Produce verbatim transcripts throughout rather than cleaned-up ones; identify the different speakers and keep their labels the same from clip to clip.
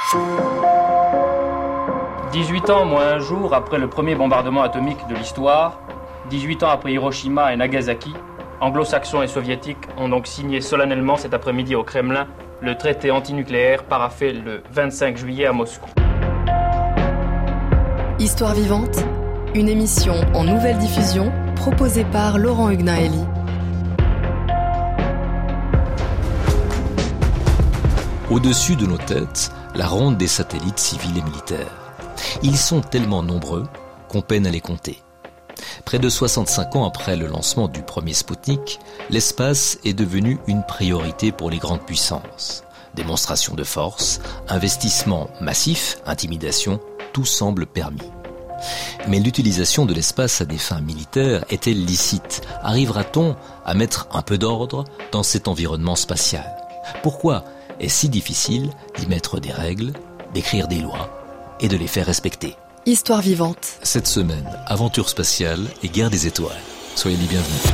Speaker 1: dix-huit ans moins un jour après le premier bombardement atomique de l'histoire, dix-huit ans après Hiroshima et Nagasaki, anglo-saxons et soviétiques ont donc signé solennellement cet après-midi au Kremlin le traité antinucléaire paraphé le vingt-cinq juillet à Moscou.
Speaker 2: Histoire vivante, une émission en nouvelle diffusion proposée par Laurent Hugnaeli.
Speaker 3: Au-dessus de nos têtes, la ronde des satellites civils et militaires. Ils sont tellement nombreux qu'on peine à les compter. Près de soixante-cinq ans après le lancement du premier Spoutnik, l'espace est devenu une priorité pour les grandes puissances. Démonstration de force, investissement massif, intimidation, tout semble permis. Mais l'utilisation de l'espace à des fins militaires est-elle licite ? Arrivera-t-on à mettre un peu d'ordre dans cet environnement spatial ? Pourquoi est si difficile d'y mettre des règles, d'écrire des lois et de les faire respecter.
Speaker 2: Histoire vivante.
Speaker 3: Cette semaine, aventure spatiale et guerre des étoiles. Soyez les bienvenus.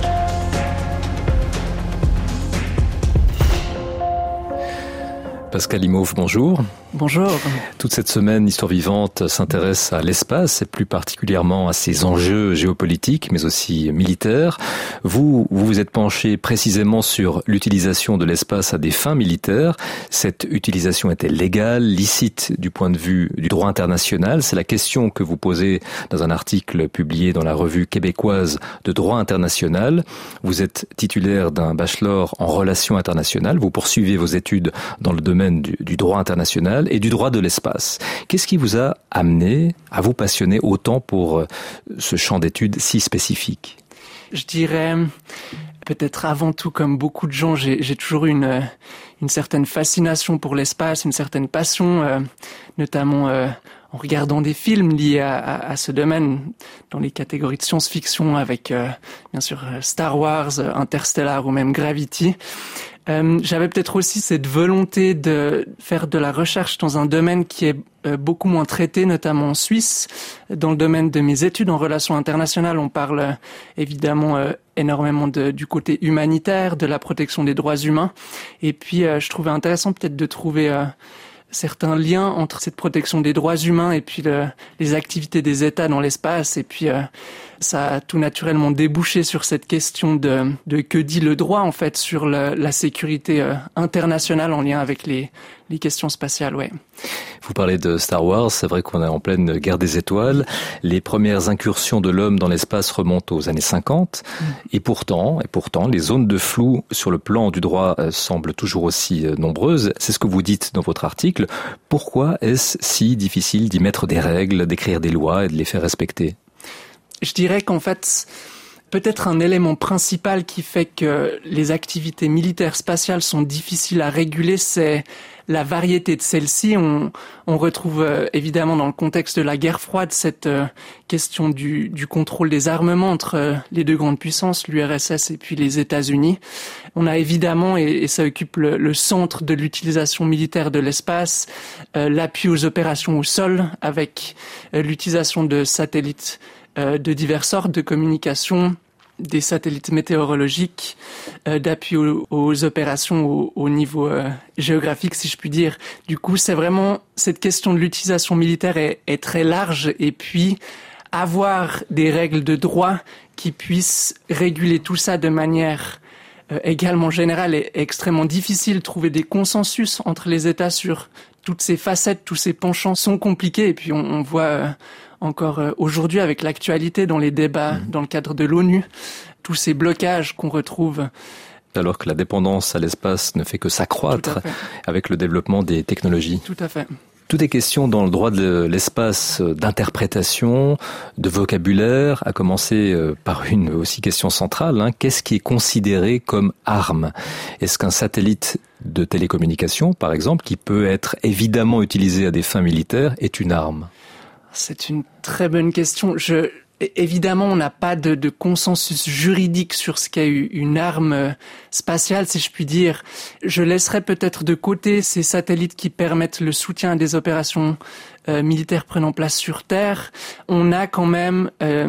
Speaker 3: Pascal Imhoff, bonjour.
Speaker 4: Bonjour.
Speaker 3: Toute cette semaine, Histoire vivante s'intéresse à l'espace et plus particulièrement à ses enjeux géopolitiques, mais aussi militaires. Vous, vous vous êtes penché précisément sur l'utilisation de l'espace à des fins militaires. Cette utilisation est-elle légale, licite du point de vue du droit international ? C'est la question que vous posez dans un article publié dans la revue québécoise de droit international. Vous êtes titulaire d'un bachelor en relations internationales. Vous poursuivez vos études dans le domaine du, du droit international et du droit de l'espace. Qu'est-ce qui vous a amené à vous passionner autant pour ce champ d'études si spécifique ?
Speaker 4: Je dirais, peut-être avant tout, comme beaucoup de gens, j'ai, j'ai toujours eu une, une certaine fascination pour l'espace, une certaine passion, euh, notamment euh, en regardant des films liés à, à, à ce domaine, dans les catégories de science-fiction avec, euh, bien sûr, Star Wars, Interstellar ou même Gravity. Euh, j'avais peut-être aussi cette volonté de faire de la recherche dans un domaine qui est euh, beaucoup moins traité, notamment en Suisse. Dans le domaine de mes études en relations internationales, on parle euh, évidemment euh, énormément de, du côté humanitaire, de la protection des droits humains. Et puis, euh, je trouvais intéressant peut-être de trouver euh, certains liens entre cette protection des droits humains et puis le, les activités des États dans l'espace. Et puis, euh, ça a tout naturellement débouché sur cette question de, de que dit le droit, en fait, sur le, la sécurité euh, internationale en lien avec les, les questions spatiales, ouais.
Speaker 3: Vous parlez de Star Wars, c'est vrai qu'on est en pleine guerre des étoiles. Les premières incursions de l'homme dans l'espace remontent aux années cinquante. Mmh. Et pourtant, et pourtant, les zones de flou sur le plan du droit euh, semblent toujours aussi euh, nombreuses. C'est ce que vous dites dans votre article. Pourquoi est-ce si difficile d'y mettre des règles, d'écrire des lois et de les faire respecter ?
Speaker 4: Je dirais qu'en fait, peut-être un élément principal qui fait que les activités militaires spatiales sont difficiles à réguler, c'est la variété de celles-ci. On, on retrouve euh, évidemment dans le contexte de la guerre froide cette euh, question du, du contrôle des armements entre euh, les deux grandes puissances, l'U R S S et puis les États-Unis. On a évidemment, et, et ça occupe le, le centre de l'utilisation militaire de l'espace, euh, l'appui aux opérations au sol avec euh, l'utilisation de satellites euh, de diverses sortes de communication, des satellites météorologiques, euh, d'appui aux, aux opérations au, au niveau euh, géographique, si je puis dire. Du coup, c'est vraiment cette question de l'utilisation militaire est, est très large, et puis avoir des règles de droit qui puissent réguler tout ça de manière euh, également générale est, est extrêmement difficile. Trouver des consensus entre les États sur toutes ces facettes, tous ces penchants sont compliqués, et puis on, on voit euh, encore euh, aujourd'hui avec l'actualité dans les débats mmh. dans le cadre de l'ONU, tous ces blocages qu'on retrouve.
Speaker 3: Alors que la dépendance à l'espace ne fait que s'accroître avec le développement des technologies.
Speaker 4: Tout à fait.
Speaker 3: Tout est question dans le droit de l'espace d'interprétation, de vocabulaire, à commencer par une aussi question centrale. Hein. Qu'est-ce qui est considéré comme arme ? Est-ce qu'un satellite de télécommunication, par exemple, qui peut être évidemment utilisé à des fins militaires, est une arme ?
Speaker 4: C'est une très bonne question. Je, évidemment, on n'a pas de, de consensus juridique sur ce qu'est une arme spatiale, si je puis dire. Je laisserai peut-être de côté ces satellites qui permettent le soutien à des opérations euh, militaires prenant place sur Terre. On a quand même euh,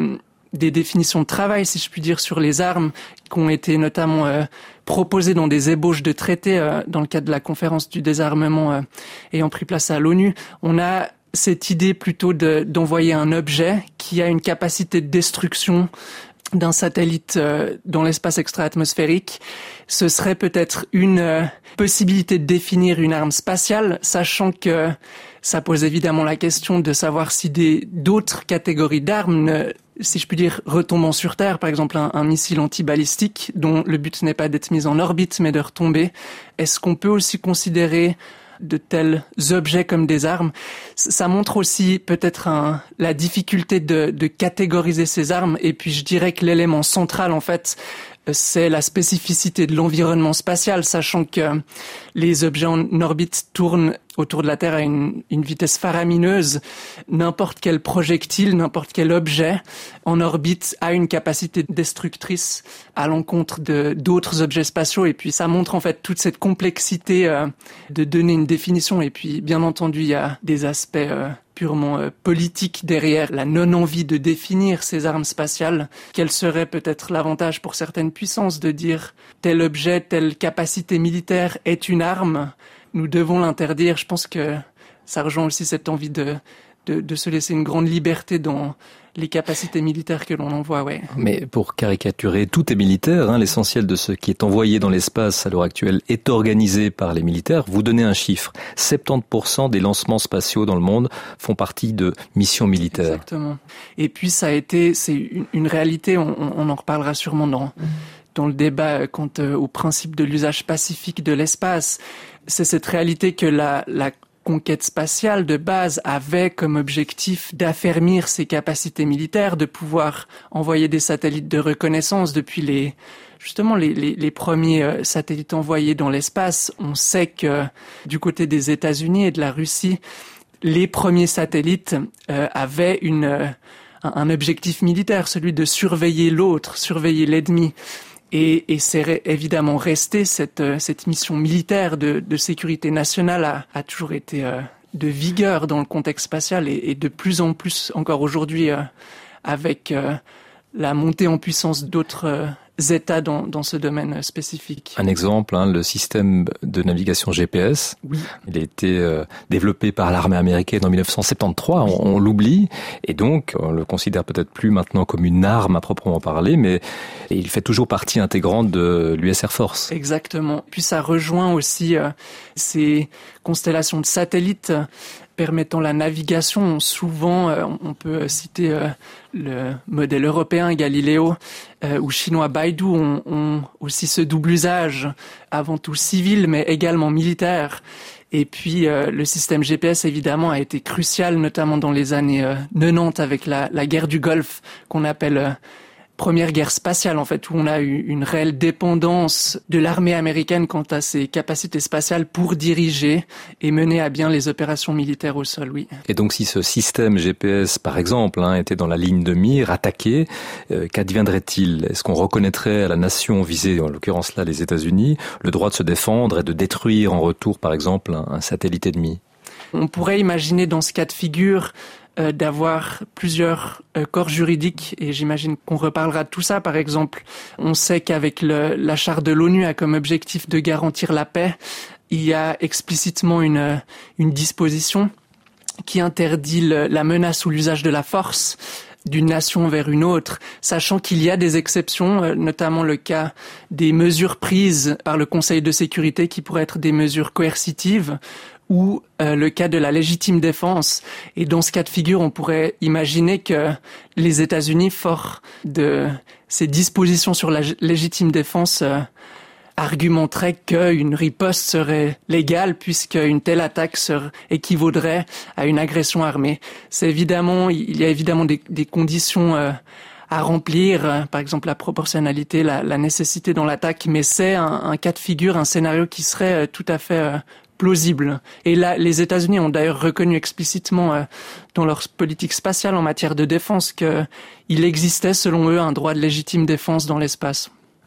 Speaker 4: des définitions de travail, si je puis dire, sur les armes, qui ont été notamment euh, proposées dans des ébauches de traités euh, dans le cadre de la conférence du désarmement euh, ayant pris place à l'ONU. On a cette idée plutôt de, d'envoyer un objet qui a une capacité de destruction d'un satellite euh, dans l'espace extra-atmosphérique. Ce serait peut-être une euh, possibilité de définir une arme spatiale, sachant que ça pose évidemment la question de savoir si des d'autres catégories d'armes, ne, si je puis dire, retombant sur Terre, par exemple un, un missile antibalistique dont le but n'est pas d'être mis en orbite mais de retomber, est-ce qu'on peut aussi considérer de tels objets comme des armes? Ça montre aussi peut-être un, la difficulté de, de catégoriser ces armes, et puis je dirais que l'élément central en fait c'est la spécificité de l'environnement spatial, sachant que les objets en orbite tournent autour de la Terre à une, une vitesse faramineuse. N'importe quel projectile, n'importe quel objet en orbite a une capacité destructrice à l'encontre de d'autres objets spatiaux. Et puis ça montre en fait toute cette complexité euh, de donner une définition. Et puis bien entendu, il y a des aspects euh, purement euh, politiques derrière la non-envie de définir ces armes spatiales. Quel serait peut-être l'avantage pour certaines puissances de dire tel objet, telle capacité militaire est une arme? Nous devons l'interdire. Je pense que ça rejoint aussi cette envie de, de, de se laisser une grande liberté dans les capacités militaires que l'on envoie, ouais.
Speaker 3: Mais pour caricaturer, tout est militaire, hein. L'essentiel de ce qui est envoyé dans l'espace à l'heure actuelle est organisé par les militaires. Vous donnez un chiffre. soixante-dix pour cent des lancements spatiaux dans le monde font partie de missions militaires.
Speaker 4: Exactement. Et puis ça a été, c'est une, une réalité, on, on en reparlera sûrement dans, dans le débat quant au principe de l'usage pacifique de l'espace. C'est cette réalité que la, la conquête spatiale de base avait comme objectif d'affermir ses capacités militaires, de pouvoir envoyer des satellites de reconnaissance depuis les, justement les, les, les premiers satellites envoyés dans l'espace. On sait que du côté des États-Unis et de la Russie, les premiers satellites euh, avaient une, euh, un, un objectif militaire, celui de surveiller l'autre, surveiller l'ennemi. Et, et c'est évidemment resté, cette, cette mission militaire de, de sécurité nationale a, a toujours été euh, de vigueur dans le contexte spatial, et, et de plus en plus encore aujourd'hui euh, avec euh, la montée en puissance d'autres euh, États dans, dans ce domaine spécifique.
Speaker 3: Un exemple, hein, le système de navigation G P S.
Speaker 4: Oui. Il
Speaker 3: a été euh, développé par l'armée américaine en dix-neuf cent soixante-treize. Oui. On, on l'oublie, et donc on le considère peut-être plus maintenant comme une arme à proprement parler, mais il fait toujours partie intégrante de l'U S Air Force.
Speaker 4: Exactement. Puis ça rejoint aussi euh, ces constellations de satellites permettant la navigation. Souvent, euh, on peut citer euh, le modèle européen Galileo euh, ou chinois Baidu ont, ont aussi ce double usage, avant tout civil mais également militaire. Et puis euh, le système G P S évidemment a été crucial, notamment dans les années euh, quatre-vingt-dix avec la, la guerre du Golfe qu'on appelle euh, première guerre spatiale, en fait, où on a eu une réelle dépendance de l'armée américaine quant à ses capacités spatiales pour diriger et mener à bien les opérations militaires au sol, oui.
Speaker 3: Et donc, si ce système G P S, par exemple, hein, était dans la ligne de mire, attaqué, euh, qu'adviendrait-il? Est-ce qu'on reconnaîtrait à la nation visée, en l'occurrence là les États-Unis, le droit de se défendre et de détruire en retour, par exemple, un, un satellite ennemi?
Speaker 4: On pourrait imaginer dans ce cas de figure Euh, d'avoir plusieurs euh, corps juridiques, et j'imagine qu'on reparlera de tout ça. Par exemple, on sait qu'avec le, la charte de l'ONU a comme objectif de garantir la paix, il y a explicitement une, une disposition qui interdit le, la menace ou l'usage de la force d'une nation vers une autre, sachant qu'il y a des exceptions, euh, notamment le cas des mesures prises par le Conseil de sécurité qui pourraient être des mesures coercitives, ou euh, le cas de la légitime défense. Et dans ce cas de figure, on pourrait imaginer que les États-Unis, forts de ces dispositions sur la légitime défense, euh, argumenteraient qu'une riposte serait légale puisqu'une telle attaque serait, équivaudrait à une agression armée. C'est évidemment, il y a évidemment des, des conditions euh, à remplir, par exemple la proportionnalité, la, la nécessité dans l'attaque, mais c'est un, un cas de figure, un scénario qui serait euh, tout à fait euh, plausible. Et là, les États-Unis ont d'ailleurs reconnu explicitement euh, dans leur politique spatiale en matière de défense qu'il existait, selon eux, un droit de légitime défense dans l'espace.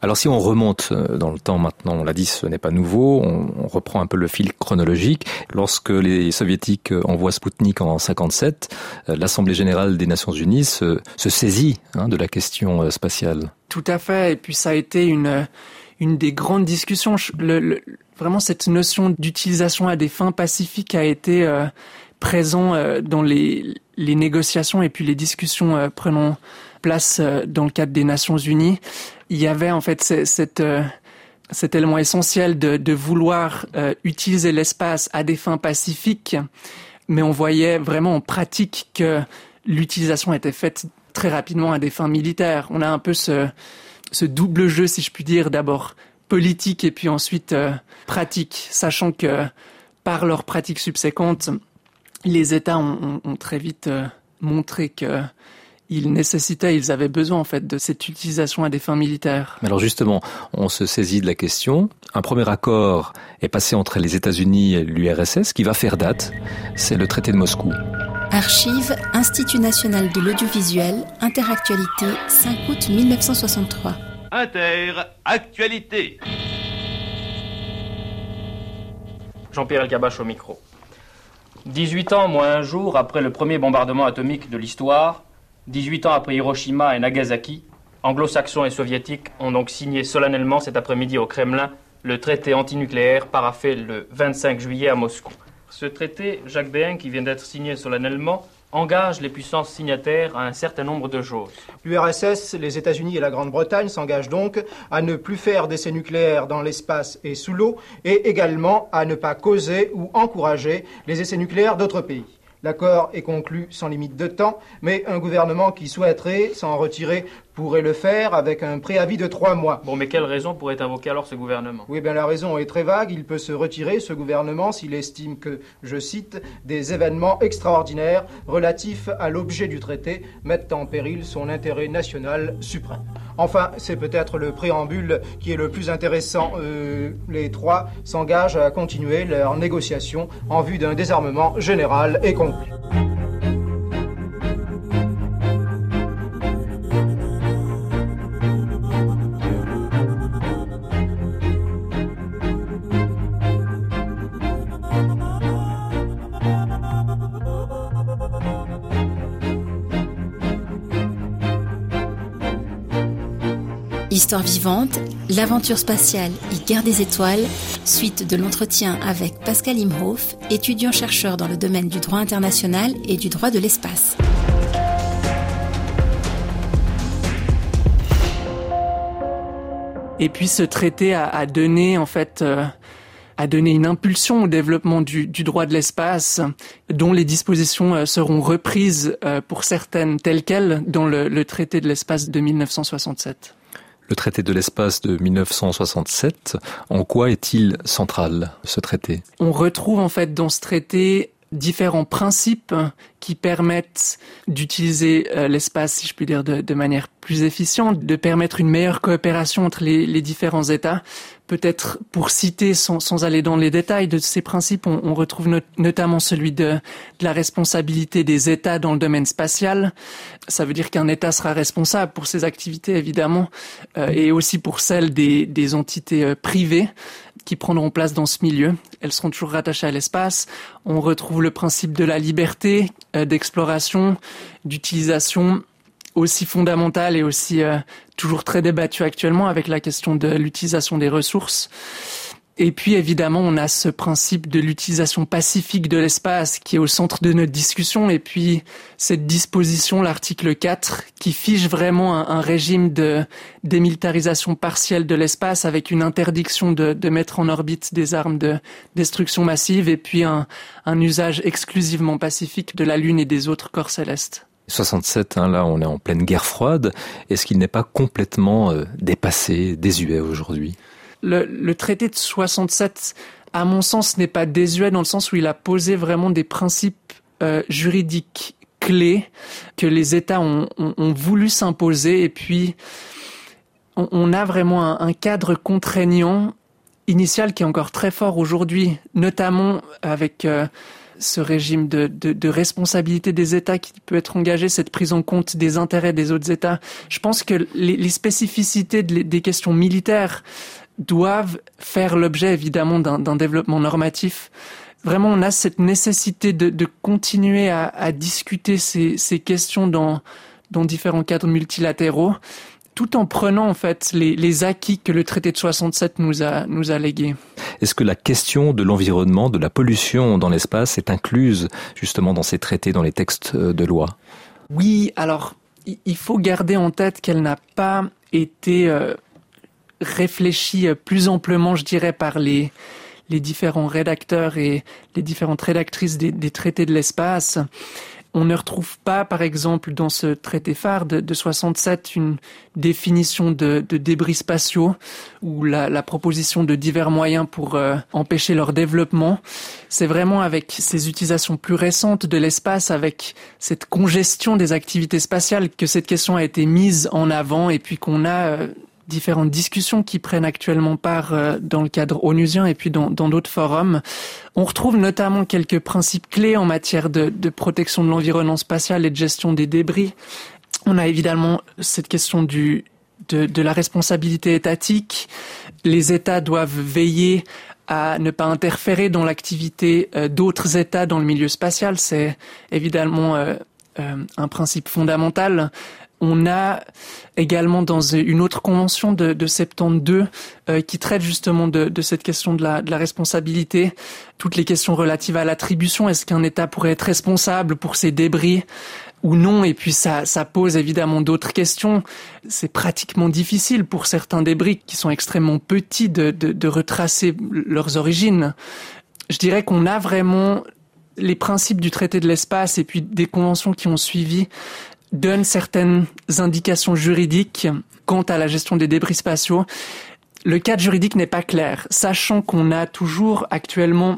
Speaker 3: Alors si on remonte dans le temps maintenant, on l'a dit, ce n'est pas nouveau, on, on reprend un peu le fil chronologique. Lorsque les soviétiques envoient Spoutnik en cinquante-sept, l'Assemblée générale des Nations unies se, se saisit hein, de la question spatiale.
Speaker 4: Tout à fait, et puis ça a été une, une des grandes discussions. Le, le, vraiment cette notion d'utilisation à des fins pacifiques a été euh, présent euh, dans les, les négociations et puis les discussions euh, prenant place euh, dans le cadre des Nations unies. Il y avait en fait c- cette, euh, cet élément essentiel de, de vouloir euh, utiliser l'espace à des fins pacifiques, mais on voyait vraiment en pratique que l'utilisation était faite très rapidement à des fins militaires. On a un peu ce, ce double jeu, si je puis dire, d'abord politique et puis ensuite euh, pratique, sachant que par leurs pratiques subséquentes, les États ont, ont, ont très vite euh, montré que ils nécessitaient, ils avaient besoin en fait de cette utilisation à des fins militaires.
Speaker 3: Alors justement, on se saisit de la question. Un premier accord est passé entre les États-Unis et l'U R S S qui va faire date. C'est le traité de Moscou.
Speaker 5: Archives, Institut national de l'audiovisuel, Interactualité, cinq août mille neuf cent soixante-trois.
Speaker 6: Interactualité.
Speaker 1: Jean-Pierre Elkabbach au micro. dix-huit ans moins un jour après le premier bombardement atomique de l'histoire, dix-huit ans après Hiroshima et Nagasaki, anglo-saxons et soviétiques ont donc signé solennellement cet après-midi au Kremlin le traité antinucléaire paraphé le vingt-cinq juillet à Moscou. Ce traité, Jacques Béhin, qui vient d'être signé solennellement, engage les puissances signataires à un certain nombre de choses.
Speaker 7: L'U R S S, les États-Unis et la Grande-Bretagne s'engagent donc à ne plus faire d'essais nucléaires dans l'espace et sous l'eau, et également à ne pas causer ou encourager les essais nucléaires d'autres pays. L'accord est conclu sans limite de temps, mais un gouvernement qui souhaiterait s'en retirer pourrait le faire avec un préavis de trois mois.
Speaker 1: Bon, mais quelle raison pourrait invoquer alors ce gouvernement ?
Speaker 7: Oui, bien la raison est très vague. Il peut se retirer, ce gouvernement, s'il estime que, je cite, des événements extraordinaires relatifs à l'objet du traité mettent en péril son intérêt national suprême. Enfin, c'est peut-être le préambule qui est le plus intéressant. Euh, les trois s'engagent à continuer leurs négociations en vue d'un désarmement général et complet.
Speaker 5: Histoire vivante, l'aventure spatiale et guerre des étoiles, suite de l'entretien avec Pascal Imhoff, étudiant-chercheur dans le domaine du droit international et du droit de l'espace.
Speaker 4: Et puis ce traité a, a donné en fait euh, a donné une impulsion au développement du, du droit de l'espace, dont les dispositions euh, seront reprises euh, pour certaines telles quelles dans le, le traité de l'espace de mille neuf cent soixante-sept.
Speaker 3: Le traité de l'espace de mille neuf cent soixante-sept, en quoi est-il central, ce traité ?
Speaker 4: On retrouve en fait dans ce traité différents principes qui permettent d'utiliser euh, l'espace, si je puis dire, de, de manière plus efficiente, de permettre une meilleure coopération entre les, les différents États. Peut-être pour citer, sans, sans aller dans les détails de ces principes, on, on retrouve not- notamment celui de, de la responsabilité des États dans le domaine spatial. Ça veut dire qu'un État sera responsable pour ses activités, évidemment, euh, et aussi pour celles des, des entités euh, privées qui prendront place dans ce milieu. Elles seront toujours rattachées à l'espace. On retrouve le principe de la liberté, euh, d'exploration, d'utilisation, aussi fondamentale et aussi euh, toujours très débattue actuellement avec la question de l'utilisation des ressources. Et puis évidemment, on a ce principe de l'utilisation pacifique de l'espace qui est au centre de notre discussion. Et puis cette disposition, l'article quatre, qui fiche vraiment un, un régime de démilitarisation partielle de l'espace avec une interdiction de, de mettre en orbite des armes de destruction massive et puis un, un usage exclusivement pacifique de la Lune et des autres corps célestes.
Speaker 3: soixante-sept, hein, là on est en pleine guerre froide. Est-ce qu'il n'est pas complètement euh, dépassé, désuet aujourd'hui ?
Speaker 4: Le, le traité de soixante-sept, à mon sens, n'est pas désuet dans le sens où il a posé vraiment des principes euh, juridiques clés que les États ont, ont, ont voulu s'imposer. Et puis, on, on a vraiment un, un cadre contraignant initial qui est encore très fort aujourd'hui, notamment avec euh, ce régime de, de, de responsabilité des États qui peut être engagé, cette prise en compte des intérêts des autres États. Je pense que les, les spécificités de, des questions militaires doivent faire l'objet évidemment d'un, d'un développement normatif. Vraiment, on a cette nécessité de, de continuer à, à discuter ces, ces questions dans, dans différents cadres multilatéraux, tout en prenant en fait les, les acquis que le traité de soixante-sept nous a, nous a légués.
Speaker 3: Est-ce que la question de l'environnement, de la pollution dans l'espace est incluse justement dans ces traités, dans les textes de loi ?
Speaker 4: Oui, alors il faut garder en tête qu'elle n'a pas été euh, réfléchie plus amplement, je dirais, par les les différents rédacteurs et les différentes rédactrices des, des traités de l'espace. On ne retrouve pas, par exemple, dans ce traité phare de, de soixante-sept, une définition de, de débris spatiaux ou la, la proposition de divers moyens pour euh, empêcher leur développement. C'est vraiment avec ces utilisations plus récentes de l'espace, avec cette congestion des activités spatiales, que cette question a été mise en avant et puis qu'on a euh, différentes discussions qui prennent actuellement part euh, dans le cadre onusien et puis dans, dans d'autres forums. On retrouve notamment quelques principes clés en matière de, de protection de l'environnement spatial et de gestion des débris. On a évidemment cette question du, de, de la responsabilité étatique. Les États doivent veiller à ne pas interférer dans l'activité euh, d'autres États dans le milieu spatial. C'est évidemment euh, euh, un principe fondamental. On a également dans une autre convention de, de soixante-douze euh, qui traite justement de, de cette question de la, de la responsabilité, toutes les questions relatives à l'attribution. Est-ce qu'un État pourrait être responsable pour ces débris ou non? Et puis ça, ça pose évidemment d'autres questions. C'est pratiquement difficile pour certains débris qui sont extrêmement petits de, de, de retracer leurs origines. Je dirais qu'on a vraiment les principes du traité de l'espace et puis des conventions qui ont suivi donne certaines indications juridiques quant à la gestion des débris spatiaux. Le cadre juridique n'est pas clair, sachant qu'on a toujours actuellement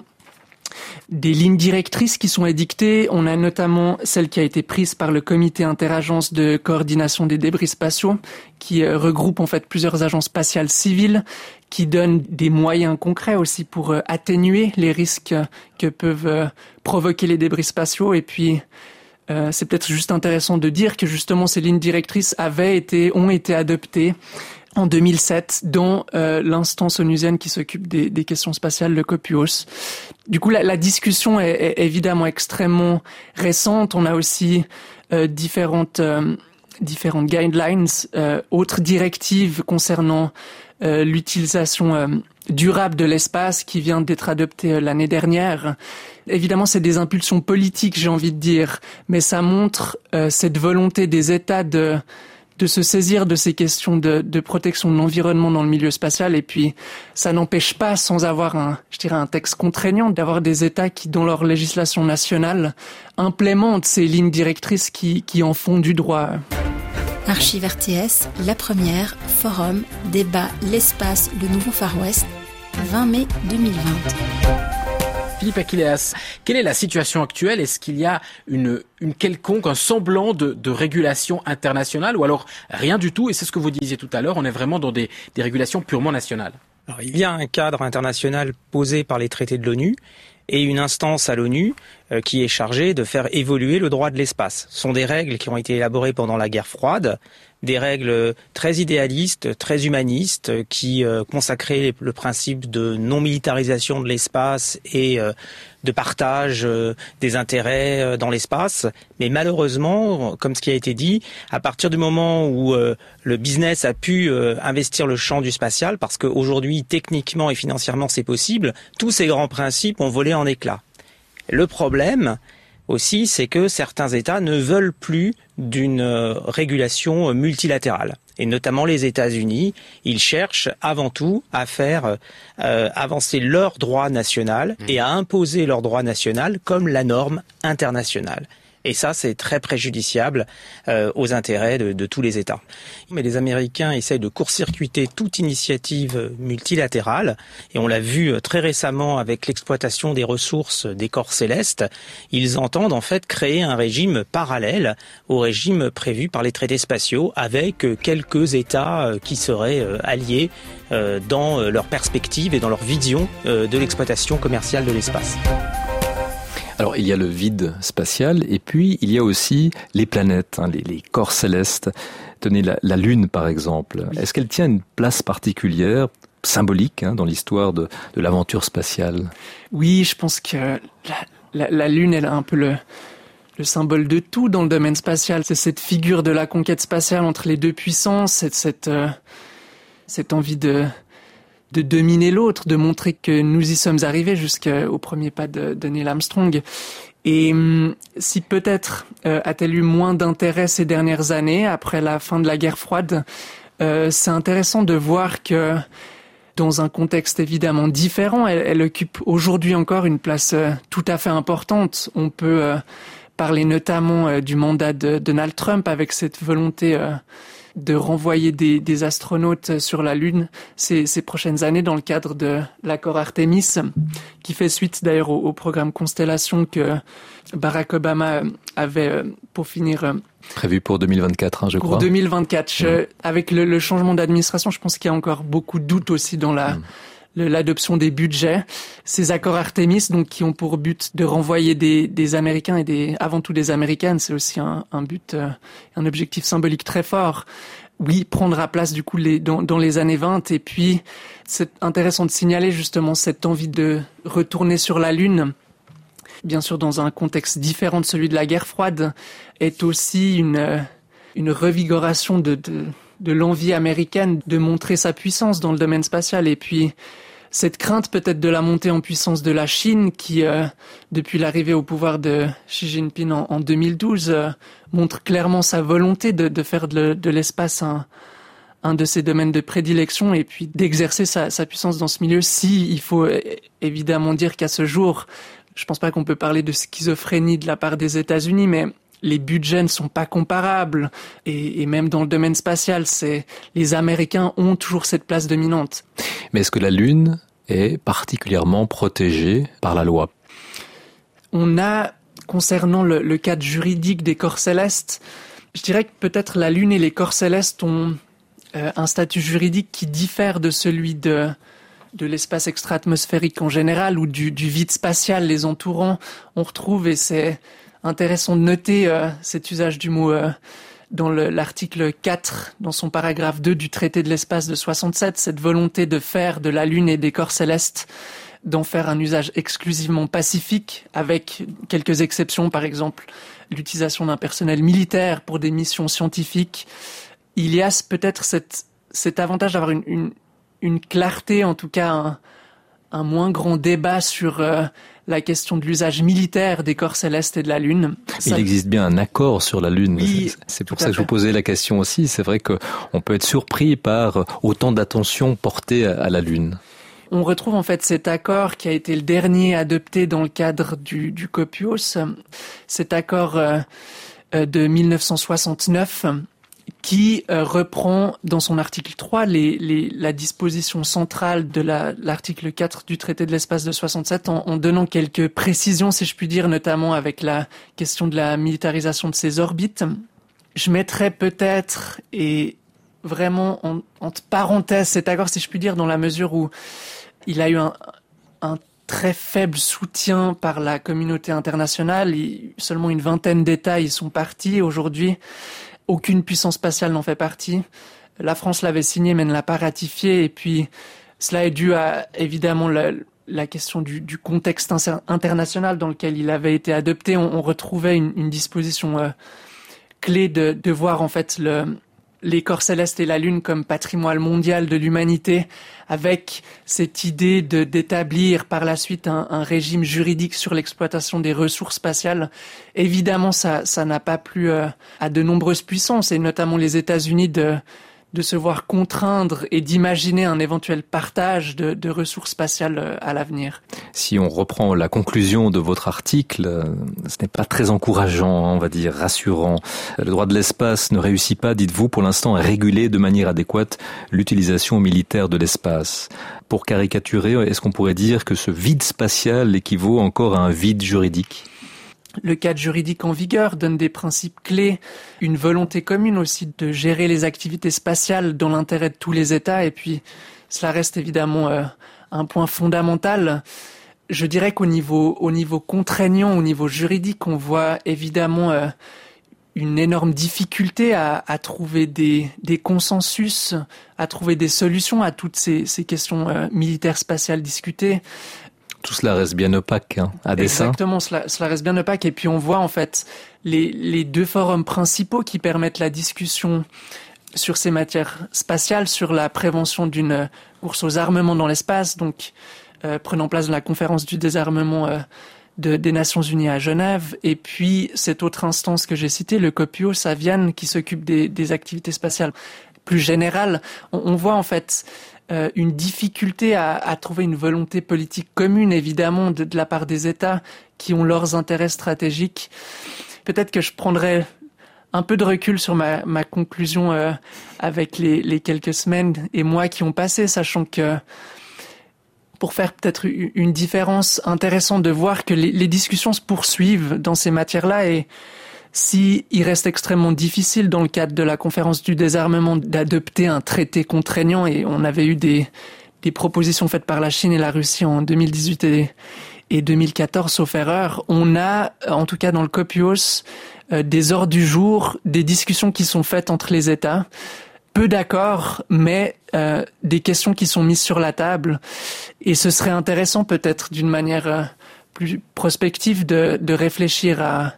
Speaker 4: des lignes directrices qui sont édictées. On a notamment celle qui a été prise par le comité interagence de coordination des débris spatiaux, qui regroupe en fait plusieurs agences spatiales civiles, qui donne des moyens concrets aussi pour atténuer les risques que peuvent provoquer les débris spatiaux. Et puis Euh, c'est peut-être juste intéressant de dire que justement ces lignes directrices avaient été, ont été adoptées en deux mille sept dans euh, l'instance onusienne qui s'occupe des, des questions spatiales, le COPUOS. Du coup, la, la discussion est, est évidemment extrêmement récente. On a aussi euh, différentes, euh, différentes guidelines, euh, autres directives concernant euh, l'utilisation euh, durable de l'espace qui vient d'être adoptée l'année dernière. Évidemment, c'est des impulsions politiques, j'ai envie de dire, mais ça montre euh, cette volonté des États de de se saisir de ces questions de, de protection de l'environnement dans le milieu spatial. Et puis, ça n'empêche pas, sans avoir un, je dirais, un texte contraignant, d'avoir des États qui, dans leur législation nationale, implémentent ces lignes directrices qui, qui en font du droit.
Speaker 5: Archives R T S, la première, forum, débat, l'espace, le nouveau Far West, vingt mai deux mille vingt.
Speaker 6: Philippe Aquileas, quelle est la situation actuelle? Est-ce qu'il y a une, une quelconque, un semblant de, de régulation internationale ou alors rien du tout? Et c'est ce que vous disiez tout à l'heure, on est vraiment dans des, des régulations purement nationales.
Speaker 8: Alors, il y a un cadre international posé par les traités de l'ONU et une instance à l'ONU euh, qui est chargée de faire évoluer le droit de l'espace. Ce sont des règles qui ont été élaborées pendant la guerre froide, des règles très idéalistes, très humanistes, qui euh, consacraient le principe de non-militarisation de l'espace et euh, de partage euh, des intérêts euh, dans l'espace. Mais malheureusement, comme ce qui a été dit, à partir du moment où euh, le business a pu euh, investir le champ du spatial, parce qu'aujourd'hui, techniquement et financièrement, c'est possible, tous ces grands principes ont volé en éclats. Le problème aussi, c'est que certains États ne veulent plus d'une régulation multilatérale. Et notamment les États-Unis, ils cherchent avant tout à faire euh, avancer leur droit national et à imposer leur droit national comme la norme internationale. Et ça, c'est très préjudiciable euh, aux intérêts de, de tous les États. Mais les Américains essayent de court-circuiter toute initiative multilatérale. Et on l'a vu très récemment avec l'exploitation des ressources des corps célestes. Ils entendent en fait créer un régime parallèle au régime prévu par les traités spatiaux, avec quelques États qui seraient alliés dans leur perspective et dans leur vision de l'exploitation commerciale de l'espace.
Speaker 3: Alors, il y a le vide spatial et puis il y a aussi les planètes, hein, les, les corps célestes. Tenez, la, la Lune, par exemple. Oui. Est-ce qu'elle tient une place particulière, symbolique, hein, dans l'histoire de, de l'aventure spatiale?
Speaker 4: Oui, je pense que la, la, la Lune, elle a un peu le, le symbole de tout dans le domaine spatial. C'est cette figure de la conquête spatiale entre les deux puissances, cette, cette, euh, cette envie de... de dominer l'autre, de montrer que nous y sommes arrivés jusqu'au premier pas de, de Neil Armstrong. Et hum, si peut-être euh, a-t-elle eu moins d'intérêt ces dernières années, après la fin de la guerre froide, euh, c'est intéressant de voir que dans un contexte évidemment différent, elle, elle occupe aujourd'hui encore une place euh, tout à fait importante. On peut euh, parler notamment euh, du mandat de Donald Trump avec cette volonté euh, de renvoyer des, des astronautes sur la Lune ces, ces prochaines années dans le cadre de l'accord Artemis, qui fait suite d'ailleurs au, au programme Constellation que Barack Obama avait, pour finir...
Speaker 3: Prévu pour deux mille vingt-quatre, hein, je
Speaker 4: pour
Speaker 3: crois.
Speaker 4: Pour deux mille vingt-quatre.
Speaker 3: Mmh.
Speaker 4: Je, avec le, le changement d'administration, je pense qu'il y a encore beaucoup de doutes aussi dans la... Mmh. l'adoption des budgets, ces accords Artemis, donc qui ont pour but de renvoyer des, des Américains et des, avant tout des Américaines, c'est aussi un, un but, euh, un objectif symbolique très fort. Oui, prendra place du coup les, dans, dans les années vingt, et puis c'est intéressant de signaler justement cette envie de retourner sur la Lune, bien sûr dans un contexte différent de celui de la guerre froide, est aussi une, une revigoration de, de de l'envie américaine de montrer sa puissance dans le domaine spatial. Et puis, cette crainte peut-être de la montée en puissance de la Chine qui, euh, depuis l'arrivée au pouvoir de Xi Jinping en, en deux mille douze, euh, montre clairement sa volonté de, de faire de, de l'espace un, un de ses domaines de prédilection et puis d'exercer sa, sa puissance dans ce milieu. Si, il faut évidemment dire qu'à ce jour, je pense pas qu'on peut parler de schizophrénie de la part des États-Unis, mais les budgets ne sont pas comparables et, et même dans le domaine spatial, c'est les Américains ont toujours cette place dominante.
Speaker 3: Mais est-ce que la Lune est particulièrement protégée par la loi?
Speaker 4: On a, concernant le, le cadre juridique des corps célestes, je dirais que peut-être la Lune et les corps célestes ont euh, un statut juridique qui diffère de celui de de l'espace extra-atmosphérique en général ou du, du vide spatial les entourant. On retrouve, et c'est intéressant de noter euh, cet usage du mot euh, dans le, l'article quatre, dans son paragraphe deux du traité de l'espace de soixante-sept, cette volonté de faire de la Lune et des corps célestes, d'en faire un usage exclusivement pacifique, avec quelques exceptions, par exemple l'utilisation d'un personnel militaire pour des missions scientifiques. Il y a peut-être cette, cet avantage d'avoir une, une, une clarté, en tout cas un, un moins grand débat sur euh, la question de l'usage militaire des corps célestes et de la Lune.
Speaker 3: Il ça... existe bien un accord sur la Lune.
Speaker 4: Oui,
Speaker 3: c'est, c'est pour ça que je vous posais la question aussi. C'est vrai qu'on peut être surpris par autant d'attention portée à la Lune.
Speaker 4: On retrouve en fait cet accord qui a été le dernier adopté dans le cadre du, du COPUOS, cet accord euh, de mille neuf cent soixante-neuf, qui euh, reprend dans son article trois les, les, la disposition centrale de la, l'article quatre du traité de l'espace de soixante-sept en, en donnant quelques précisions, si je puis dire, notamment avec la question de la militarisation de ses orbites. Je mettrais peut-être, et vraiment en, entre parenthèses, cet accord, si je puis dire, dans la mesure où il a eu un, un très faible soutien par la communauté internationale. Il, seulement une vingtaine d'États y sont partis. Aujourd'hui, aucune puissance spatiale n'en fait partie. La France l'avait signé mais ne l'a pas ratifié. Et puis, cela est dû à, évidemment, la, la question du, du contexte international dans lequel il avait été adopté. On, on retrouvait une, une disposition euh, clé de, de voir, en fait, le... les corps célestes et la Lune comme patrimoine mondial de l'humanité, avec cette idée de, d'établir par la suite un, un régime juridique sur l'exploitation des ressources spatiales. Évidemment, ça, ça n'a pas plu euh, à de nombreuses puissances, et notamment les États-Unis, de, de se voir contraindre et d'imaginer un éventuel partage de, de ressources spatiales à l'avenir.
Speaker 3: Si on reprend la conclusion de votre article, ce n'est pas très encourageant, on va dire, rassurant. Le droit de l'espace ne réussit pas, dites-vous, pour l'instant, à réguler de manière adéquate l'utilisation militaire de l'espace. Pour caricaturer, est-ce qu'on pourrait dire que ce vide spatial équivaut encore à un vide juridique ?
Speaker 4: Le cadre juridique en vigueur donne des principes clés, une volonté commune aussi de gérer les activités spatiales dans l'intérêt de tous les États, et puis cela reste évidemment euh, un point fondamental. Je dirais qu'au niveau, au niveau contraignant, au niveau juridique, on voit évidemment euh, une énorme difficulté à, à trouver des, des consensus, à trouver des solutions à toutes ces, ces questions euh, militaires spatiales discutées.
Speaker 3: Tout cela reste bien opaque, hein, à dessein.
Speaker 4: Exactement, cela, cela reste bien opaque. Et puis on voit en fait les, les deux forums principaux qui permettent la discussion sur ces matières spatiales, sur la prévention d'une course aux armements dans l'espace, donc euh, prenant place dans la conférence du désarmement euh, de, des Nations Unies à Genève, et puis cette autre instance que j'ai citée, le COPUOS à Vienne, qui s'occupe des, des activités spatiales plus générales. On, on voit en fait Euh, une difficulté à, à trouver une volonté politique commune, évidemment, de, de la part des États qui ont leurs intérêts stratégiques. Peut-être que je prendrais un peu de recul sur ma, ma conclusion euh, avec les, les quelques semaines et mois qui ont passé, sachant que pour faire peut-être une différence intéressante de voir que les, les discussions se poursuivent dans ces matières-là, et si il reste extrêmement difficile dans le cadre de la conférence du désarmement d'adopter un traité contraignant, et on avait eu des, des propositions faites par la Chine et la Russie en deux mille dix-huit et, et deux mille quatorze, sauf erreur, on a, en tout cas dans le COPUOS, euh, des ordres du jour, des discussions qui sont faites entre les États, peu d'accords, mais euh, des questions qui sont mises sur la table, et ce serait intéressant peut-être d'une manière euh, plus prospective de, de réfléchir à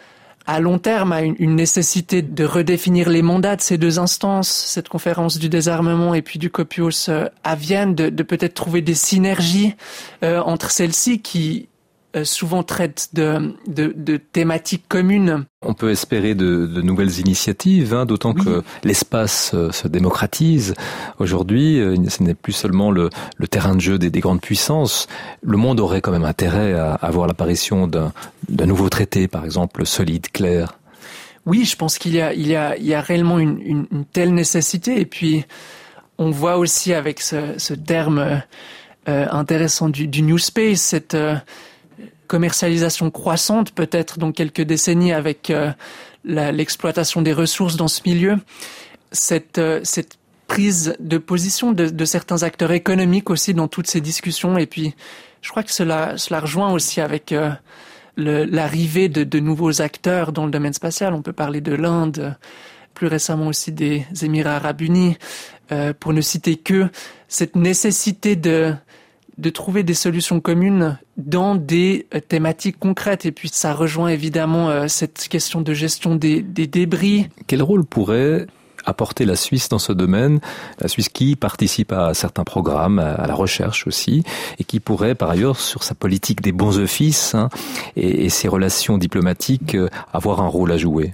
Speaker 4: à long terme, à une, une nécessité de redéfinir les mandats de ces deux instances, cette conférence du désarmement et puis du COPUOS euh, à Vienne, de, de peut-être trouver des synergies euh, entre celles-ci qui euh, souvent traitent de, de, de thématiques communes.
Speaker 3: On peut espérer de, de nouvelles initiatives, hein, d'autant oui. que l'espace euh, se démocratise. Aujourd'hui, euh, ce n'est plus seulement le, le terrain de jeu des, des grandes puissances. Le monde aurait quand même intérêt à, à voir l'apparition d'un, d'un nouveau traité, par exemple, solide, clair.
Speaker 4: Oui, je pense qu'il y a, il y a, il y a réellement une, une, une telle nécessité. Et puis, on voit aussi avec ce, ce terme euh, intéressant du, du New Space, cette euh, commercialisation croissante peut-être dans quelques décennies avec euh, la, l'exploitation des ressources dans ce milieu, cette, euh, cette prise de position de, de certains acteurs économiques aussi dans toutes ces discussions. Et puis, je crois que cela, cela rejoint aussi avec euh, le, l'arrivée de, de nouveaux acteurs dans le domaine spatial. On peut parler de l'Inde, plus récemment aussi des Émirats arabes unis, euh, pour ne citer que cette nécessité de de trouver des solutions communes dans des euh, thématiques concrètes. Et puis ça rejoint évidemment euh, cette question de gestion des, des débris.
Speaker 3: Quel rôle pourrait apporter la Suisse dans ce domaine, la Suisse qui participe à certains programmes, à la recherche aussi, et qui pourrait par ailleurs, sur sa politique des bons offices hein, et, et ses relations diplomatiques, euh, avoir un rôle à jouer?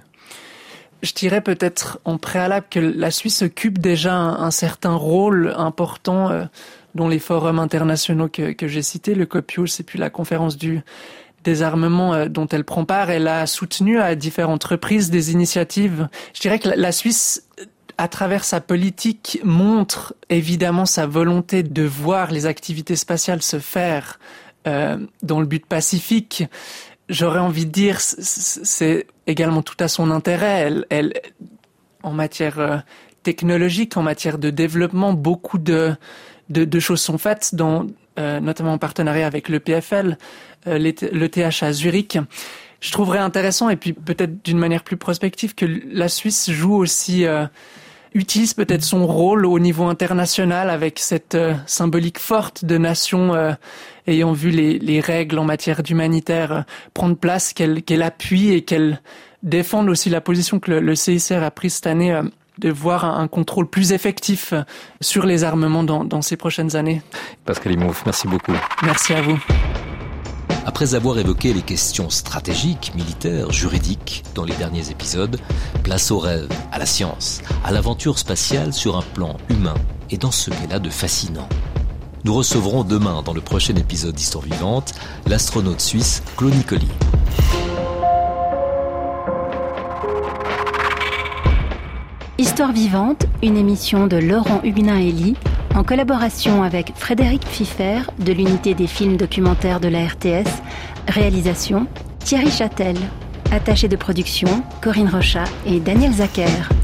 Speaker 4: Je dirais peut-être en préalable que la Suisse occupe déjà un, un certain rôle important euh, dans les forums internationaux que, que j'ai cités, le COPUOS et puis la conférence du désarmement euh, dont elle prend part. Elle a soutenu à différentes reprises des initiatives. Je dirais que la, la Suisse, à travers sa politique, montre évidemment sa volonté de voir les activités spatiales se faire euh, dans le but pacifique. J'aurais envie de dire, c'est également tout à son intérêt. Elle, elle, en matière euh, technologique, en matière de développement, beaucoup de De, de choses sont faites, dans, euh, notamment en partenariat avec l'E P F L, euh, l'E T H à Zurich. Je trouverais intéressant, et puis peut-être d'une manière plus prospective, que la Suisse joue aussi, euh, utilise peut-être son rôle au niveau international avec cette euh, symbolique forte de nations euh, ayant vu les, les règles en matière d'humanitaire euh, prendre place, qu'elle, qu'elle appuie et qu'elle défende aussi la position que le, le C I C R a prise cette année euh, de voir un, un contrôle plus effectif sur les armements dans, dans ces prochaines années.
Speaker 3: Pascal Imhoff, merci beaucoup.
Speaker 4: Merci à vous.
Speaker 3: Après avoir évoqué les questions stratégiques, militaires, juridiques dans les derniers épisodes, place au rêve, à la science, à l'aventure spatiale sur un plan humain et dans ce qu'elle a de fascinant. Nous recevrons demain, dans le prochain épisode d'Histoire Vivante, l'astronaute suisse Claude Nicolli.
Speaker 5: Histoire vivante, une émission de Laurent Huguenin-Elie, en collaboration avec Frédéric Pfiffer de l'unité des films documentaires de la R T S, réalisation Thierry Châtel, attaché de production Corinne Rochat et Daniel Zacher.